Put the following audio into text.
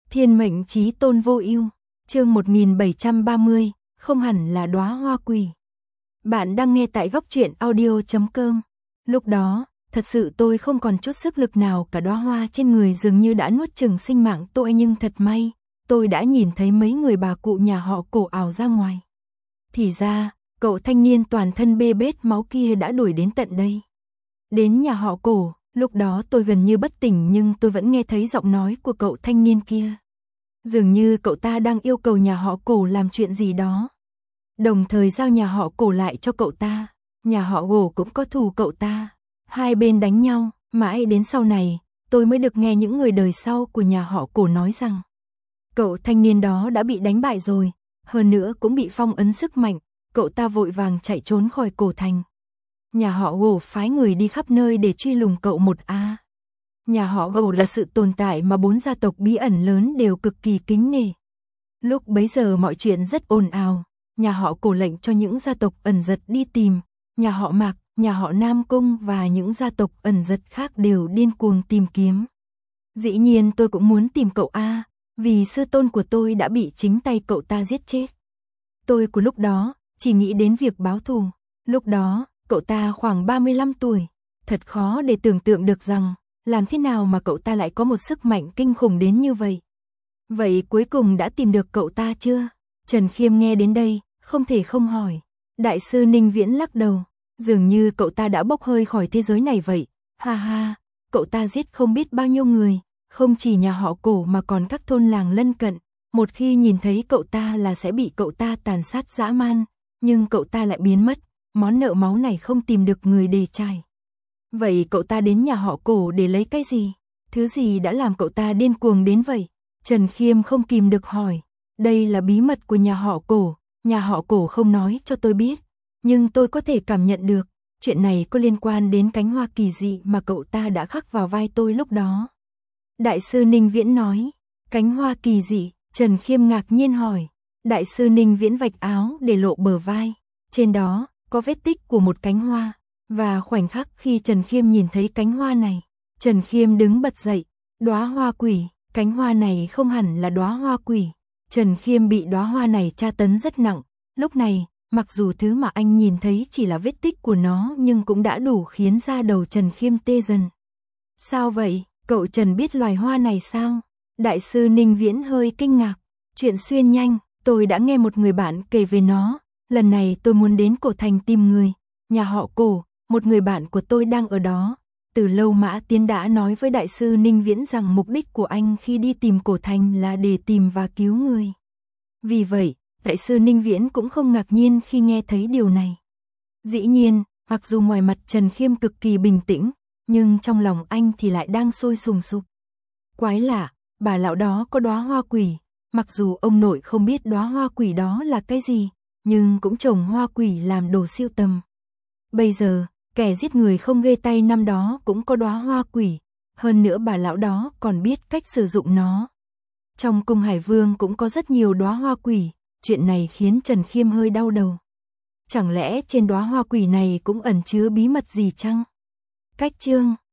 Thiên mệnh chí tôn vô ưu, chương 1730, không hẳn là đóa hoa quỷ. Bạn đang nghe tại góc truyện audio.com. Lúc đó, thật sự tôi không còn chút sức lực nào, cả đóa hoa trên người dường như đã nuốt chửng sinh mạng tôi, nhưng thật may, tôi đã nhìn thấy mấy người bà cụ nhà họ Cổ ảo ra ngoài. Thì ra, cậu thanh niên toàn thân bê bết máu kia đã đuổi đến tận đây. Đến nhà họ Cổ, lúc đó tôi gần như bất tỉnh nhưng tôi vẫn nghe thấy giọng nói của cậu thanh niên kia. Dường như cậu ta đang yêu cầu nhà họ Cổ làm chuyện gì đó. Đồng thời giao nhà họ Cổ lại cho cậu ta. Nhà họ Cổ cũng có thù cậu ta. Hai bên đánh nhau, mãi đến sau này, tôi mới được nghe những người đời sau của nhà họ Cổ nói rằng cậu thanh niên đó đã bị đánh bại rồi, hơn nữa cũng bị phong ấn sức mạnh, cậu ta vội vàng chạy trốn khỏi Cổ thành. Nhà họ Cổ phái người đi khắp nơi để truy lùng cậu một a. Nhà họ Cổ là sự tồn tại mà 4 gia tộc bí ẩn lớn đều cực kỳ kính nể. Lúc bấy giờ mọi chuyện rất ồn ào, nhà họ Cổ lệnh cho những gia tộc ẩn giật đi tìm, nhà họ Mạc, nhà họ Nam Cung và những gia tộc ẩn giật khác đều điên cuồng tìm kiếm. Dĩ nhiên tôi cũng muốn tìm cậu a, vì sư tôn của tôi đã bị chính tay cậu ta giết chết. Tôi của lúc đó chỉ nghĩ đến việc báo thù. Lúc đó, cậu ta khoảng 35 tuổi, thật khó để tưởng tượng được rằng làm thế nào mà cậu ta lại có một sức mạnh kinh khủng đến như vậy. Vậy cuối cùng đã tìm được cậu ta chưa? Trần Khiêm nghe đến đây, không thể không hỏi. Đại sư Ninh Viễn lắc đầu, dường như cậu ta đã bốc hơi khỏi thế giới này vậy. Ha ha, cậu ta giết không biết bao nhiêu người, không chỉ nhà họ Cổ mà còn các thôn làng lân cận. Một khi nhìn thấy cậu ta là sẽ bị cậu ta tàn sát dã man, nhưng cậu ta lại biến mất, món nợ máu này không tìm được người để trả. Vậy cậu ta đến nhà họ Cổ để lấy cái gì? Thứ gì đã làm cậu ta điên cuồng đến vậy? Trần Khiêm không kìm được hỏi. Đây là bí mật của nhà họ Cổ, nhà họ Cổ không nói cho tôi biết, nhưng tôi có thể cảm nhận được, chuyện này có liên quan đến cánh hoa kỳ dị mà cậu ta đã khắc vào vai tôi lúc đó. Đại sư Ninh Viễn nói, cánh hoa kỳ dị, Trần Khiêm ngạc nhiên hỏi. Đại sư Ninh Viễn vạch áo để lộ bờ vai, trên đó có vết tích của một cánh hoa. Và khoảnh khắc khi Trần Khiêm nhìn thấy cánh hoa này, Trần Khiêm đứng bật dậy. Đóa hoa quỷ, cánh hoa này không hẳn là đóa hoa quỷ. Trần Khiêm bị đóa hoa này tra tấn rất nặng. Lúc này, mặc dù thứ mà anh nhìn thấy chỉ là vết tích của nó nhưng cũng đã đủ khiến da đầu Trần Khiêm tê dần. Sao vậy, cậu Trần biết loài hoa này sao? Đại sư Ninh Viễn hơi kinh ngạc. Chuyện xuyên nhanh, tôi đã nghe một người bạn kể về nó. Lần này tôi muốn đến Cổ thành tìm người. Nhà họ Cổ, một người bạn của tôi đang ở đó. Từ lâu Mã Tiến đã nói với đại sư Ninh Viễn rằng mục đích của anh khi đi tìm Cổ thành là để tìm và cứu người. Vì vậy, đại sư Ninh Viễn cũng không ngạc nhiên khi nghe thấy điều này. Dĩ nhiên, mặc dù ngoài mặt Trần Khiêm cực kỳ bình tĩnh, nhưng trong lòng anh thì lại đang sôi sùng sục. Quái lạ, bà lão đó có đóa hoa quỷ, mặc dù ông nội không biết đóa hoa quỷ đó là cái gì, nhưng cũng trồng hoa quỷ làm đồ sưu tầm. Bây giờ, kẻ giết người không ghê tay năm đó cũng có đóa hoa quỷ, hơn nữa bà lão đó còn biết cách sử dụng nó. Trong cung Hải Vương cũng có rất nhiều đóa hoa quỷ, chuyện này khiến Trần Khiêm hơi đau đầu. Chẳng lẽ trên đóa hoa quỷ này cũng ẩn chứa bí mật gì chăng? Cách chương